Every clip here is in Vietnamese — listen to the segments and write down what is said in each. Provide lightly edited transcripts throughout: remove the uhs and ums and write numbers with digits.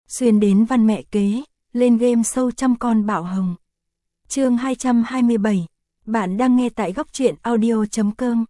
Xuyên đến văn mẹ kế, lên game sâu trăm con bạo hồng. Chương 227. Bạn đang nghe tại góc truyện audio.com.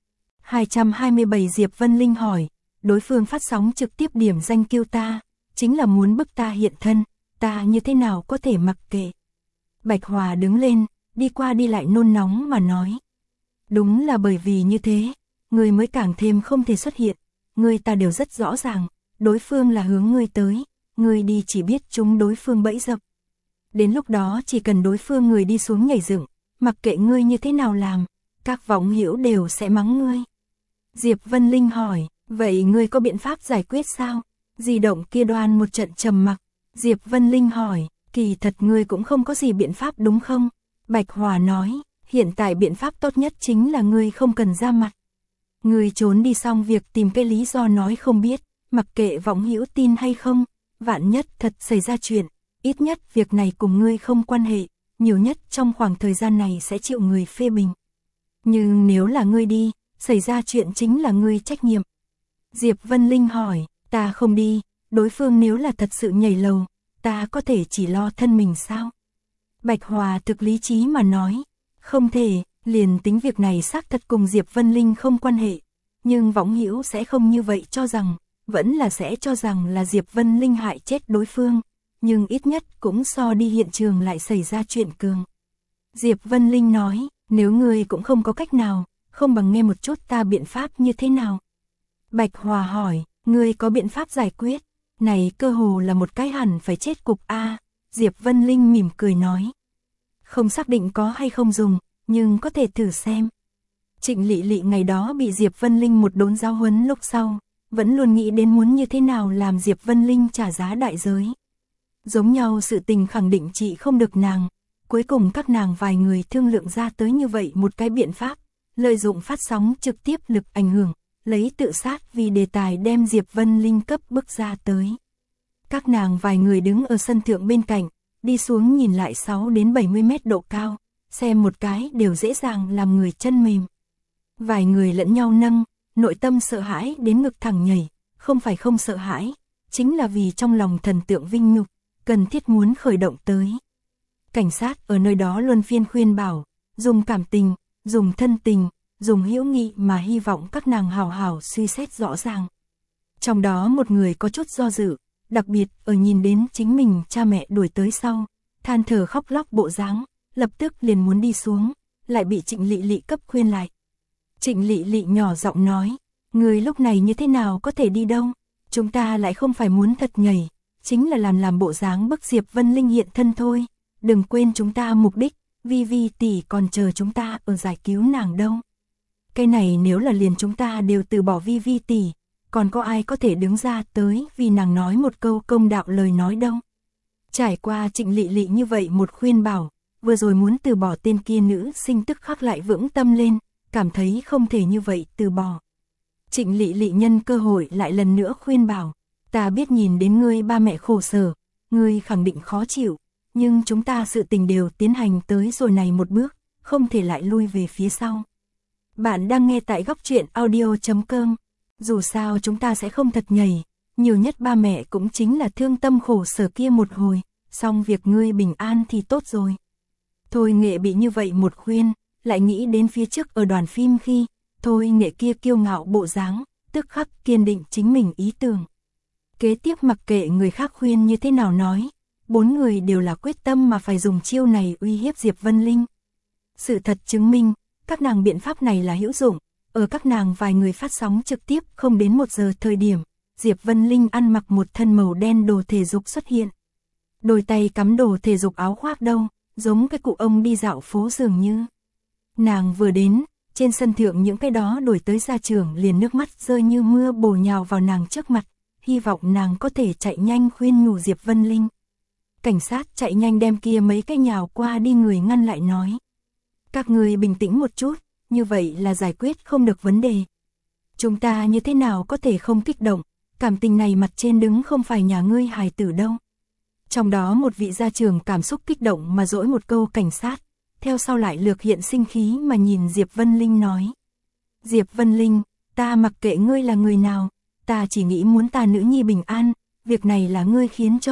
227 Diệp Vân Linh hỏi, đối phương phát sóng trực tiếp điểm danh kêu ta, chính là muốn bức ta hiện thân, ta như thế nào có thể mặc kệ. Bạch Hòa đứng lên, đi qua đi lại nôn nóng mà nói. Đúng là bởi vì như thế, người mới càng thêm không thể xuất hiện, người ta đều rất rõ ràng, đối phương là hướng ngươi tới, ngươi đi chỉ biết chúng đối phương bẫy dập. Đến lúc đó chỉ cần đối phương người đi xuống nhảy dựng, mặc kệ ngươi như thế nào làm, các võng hữu đều sẽ mắng ngươi. Diệp Vân Linh hỏi, vậy ngươi có biện pháp giải quyết sao? Di động kia đoan một trận trầm mặc. Diệp Vân Linh hỏi, kỳ thật ngươi cũng không có gì biện pháp đúng không? Bạch Hòa nói, hiện tại biện pháp tốt nhất chính là ngươi không cần ra mặt. Ngươi trốn đi xong việc tìm cái lý do nói không biết, mặc kệ võng hữu tin hay không, vạn nhất thật xảy ra chuyện, ít nhất việc này cùng ngươi không quan hệ, nhiều nhất trong khoảng thời gian này sẽ chịu người phê bình. Nhưng nếu là ngươi đi, xảy ra chuyện chính là ngươi trách nhiệm. Diệp Vân Linh hỏi, ta không đi, đối phương nếu là thật sự nhảy lầu, ta có thể chỉ lo thân mình sao? Bạch Hòa thực lý trí mà nói, không thể, liền tính việc này xác thật cùng Diệp Vân Linh không quan hệ, nhưng võng hữu sẽ không như vậy cho rằng, vẫn là sẽ cho rằng là Diệp Vân Linh hại chết đối phương, nhưng ít nhất cũng so đi hiện trường lại xảy ra chuyện cường. Diệp Vân Linh nói, nếu ngươi cũng không có cách nào, không bằng nghe một chút ta biện pháp như thế nào. Bạch Hòa hỏi, ngươi có biện pháp giải quyết, này cơ hồ là một cái hẳn phải chết cục a. Diệp Vân Linh mỉm cười nói, không xác định có hay không dùng, nhưng có thể thử xem. Trịnh Lị Lị ngày đó bị Diệp Vân Linh một đốn giáo huấn lúc sau, vẫn luôn nghĩ đến muốn như thế nào làm Diệp Vân Linh trả giá đại giới. Giống nhau sự tình khẳng định chị không được nàng, cuối cùng các nàng vài người thương lượng ra tới như vậy một cái biện pháp, lợi dụng phát sóng trực tiếp lực ảnh hưởng, lấy tự sát vì đề tài đem Diệp Vân Linh cấp bức ra tới. Các nàng vài người đứng ở sân thượng bên cạnh, đi xuống nhìn lại 6 đến 70 mét độ cao, xem một cái đều dễ dàng làm người chân mềm. Vài người lẫn nhau nâng, nội tâm sợ hãi đến ngực thẳng nhảy, không phải không sợ hãi, chính là vì trong lòng thần tượng vinh nhục, cần thiết muốn khởi động tới. Cảnh sát ở nơi đó luân phiên khuyên bảo, dùng cảm tình, dùng thân tình, dùng hữu nghị mà hy vọng các nàng hào hào suy xét rõ ràng. Trong đó một người có chút do dự, đặc biệt ở nhìn đến chính mình cha mẹ đuổi tới sau, than thở khóc lóc bộ dáng, lập tức liền muốn đi xuống, lại bị Trịnh Lị Lị cấp khuyên lại. Trịnh Lị Lị nhỏ giọng nói, người lúc này như thế nào có thể đi đâu, chúng ta lại không phải muốn thật nhảy, chính là làm bộ dáng bức Diệp Vân Linh hiện thân thôi, đừng quên chúng ta mục đích, Vi Vi tỷ còn chờ chúng ta ở giải cứu nàng đâu. Cái này nếu là liền chúng ta đều từ bỏ Vi Vi tỷ, còn có ai có thể đứng ra tới vì nàng nói một câu công đạo lời nói đâu. Trải qua Trịnh Lị Lị như vậy một khuyên bảo, vừa rồi muốn từ bỏ tên kia nữ sinh tức khắc lại vững tâm lên, cảm thấy không thể như vậy từ bỏ. Trịnh Lị Lị nhân cơ hội lại lần nữa khuyên bảo, ta biết nhìn đến ngươi ba mẹ khổ sở, ngươi khẳng định khó chịu, nhưng chúng ta sự tình đều tiến hành tới rồi này một bước, không thể lại lui về phía sau. Bạn đang nghe tại góc truyện audio.com, dù sao chúng ta sẽ không thật nhảy, nhiều nhất ba mẹ cũng chính là thương tâm khổ sở kia một hồi, xong việc ngươi bình an thì tốt rồi. Thôi Nghệ bị như vậy một khuyên, lại nghĩ đến phía trước ở đoàn phim khi, Thôi Nghệ kia kiêu ngạo bộ dáng, tức khắc kiên định chính mình ý tưởng. Kế tiếp mặc kệ người khác khuyên như thế nào nói, 4 người đều là quyết tâm mà phải dùng chiêu này uy hiếp Diệp Vân Linh. Sự thật chứng minh, các nàng biện pháp này là hữu dụng, ở các nàng vài người phát sóng trực tiếp không đến 1 giờ thời điểm, Diệp Vân Linh ăn mặc một thân màu đen đồ thể dục xuất hiện. Đôi tay cắm đồ thể dục áo khoác đâu, giống cái cụ ông đi dạo phố dường như. Nàng vừa đến, trên sân thượng những cái đó đuổi tới gia trưởng liền nước mắt rơi như mưa bổ nhào vào nàng trước mặt, hy vọng nàng có thể chạy nhanh khuyên nhủ Diệp Vân Linh. Cảnh sát chạy nhanh đem kia mấy cái nhào qua đi người ngăn lại nói. Các người bình tĩnh một chút, như vậy là giải quyết không được vấn đề. Chúng ta như thế nào có thể không kích động, cảm tình này mặt trên đứng không phải nhà ngươi hài tử đâu. Trong đó một vị gia trưởng cảm xúc kích động mà dỗi một câu cảnh sát, theo sau lại lược hiện sinh khí mà nhìn Diệp Vân Linh nói. Diệp Vân Linh, ta mặc kệ ngươi là người nào, ta chỉ nghĩ muốn ta nữ nhi bình an, việc này là ngươi khiến cho,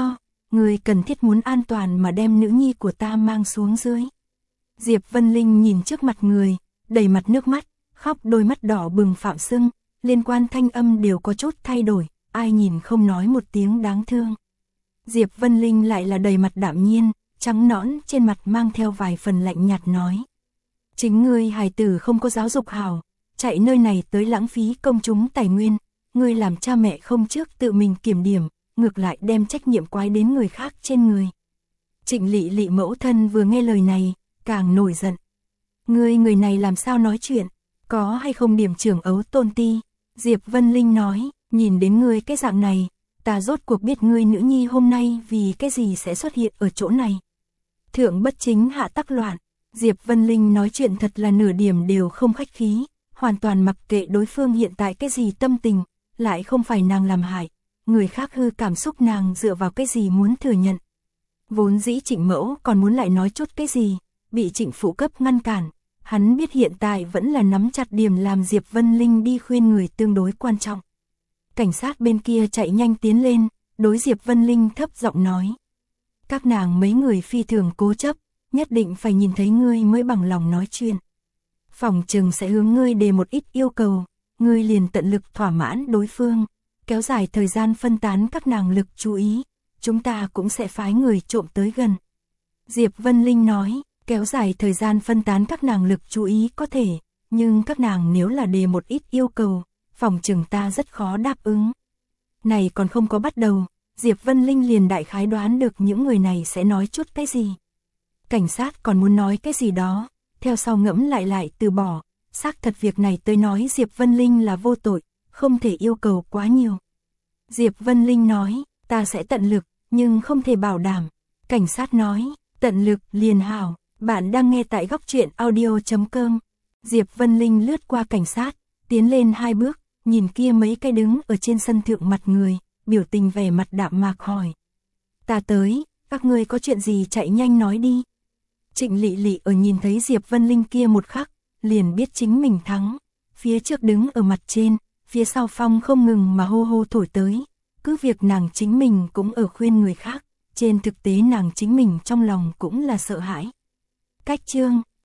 ngươi cần thiết muốn an toàn mà đem nữ nhi của ta mang xuống dưới. Diệp Vân Linh nhìn trước mặt người, đầy mặt nước mắt, khóc đôi mắt đỏ bừng phạm sưng, liên quan thanh âm đều có chút thay đổi, ai nhìn không nói một tiếng đáng thương. Diệp Vân Linh lại là đầy mặt đạm nhiên, trắng nõn trên mặt mang theo vài phần lạnh nhạt nói. Chính ngươi hài tử không có giáo dục hảo, chạy nơi này tới lãng phí công chúng tài nguyên, ngươi làm cha mẹ không trước tự mình kiểm điểm, ngược lại đem trách nhiệm quái đến người khác trên người. Trịnh Lị Lị mẫu thân vừa nghe lời này, càng nổi giận. Ngươi người này làm sao nói chuyện, có hay không điểm trưởng ấu tôn ti? Diệp Vân Linh nói, nhìn đến ngươi cái dạng này, ta rốt cuộc biết ngươi nữ nhi hôm nay vì cái gì sẽ xuất hiện ở chỗ này. Thượng bất chính hạ tắc loạn, Diệp Vân Linh nói chuyện thật là nửa điểm đều không khách khí, hoàn toàn mặc kệ đối phương hiện tại cái gì tâm tình, lại không phải nàng làm hại, người khác hư cảm xúc nàng dựa vào cái gì muốn thừa nhận. Vốn dĩ Trịnh mẫu còn muốn lại nói chút cái gì, bị Trịnh phụ cấp ngăn cản, hắn biết hiện tại vẫn là nắm chặt điểm làm Diệp Vân Linh đi khuyên người tương đối quan trọng. Cảnh sát bên kia chạy nhanh tiến lên, đối Diệp Vân Linh thấp giọng nói. Các nàng mấy người phi thường cố chấp, nhất định phải nhìn thấy ngươi mới bằng lòng nói chuyện. Phòng trừng sẽ hướng ngươi đề một ít yêu cầu, ngươi liền tận lực thỏa mãn đối phương, kéo dài thời gian phân tán các nàng lực chú ý, chúng ta cũng sẽ phái người trộm tới gần. Diệp Vân Linh nói, kéo dài thời gian phân tán các nàng lực chú ý có thể, nhưng các nàng nếu là đề một ít yêu cầu, phòng trừng ta rất khó đáp ứng. Này còn không có bắt đầu, Diệp Vân Linh liền đại khái đoán được những người này sẽ nói chút cái gì. Cảnh sát còn muốn nói cái gì đó, theo sau ngẫm lại từ bỏ, xác thật việc này tới nói Diệp Vân Linh là vô tội, không thể yêu cầu quá nhiều. Diệp Vân Linh nói, ta sẽ tận lực, nhưng không thể bảo đảm. Cảnh sát nói, tận lực liền hảo, bạn đang nghe tại góc truyện audio.com. Diệp Vân Linh lướt qua cảnh sát, tiến lên 2 bước, nhìn kia mấy cái đứng ở trên sân thượng mặt người, biểu tình vẻ mặt đạm mạc hỏi. Ta tới, các ngươi có chuyện gì chạy nhanh nói đi. Trịnh Lị Lị ở nhìn thấy Diệp Vân Linh kia một khắc, liền biết chính mình thắng. Phía trước đứng ở mặt trên, phía sau phong không ngừng mà hô hô thổi tới. Cứ việc nàng chính mình cũng ở khuyên người khác, trên thực tế nàng chính mình trong lòng cũng là sợ hãi. Cách chương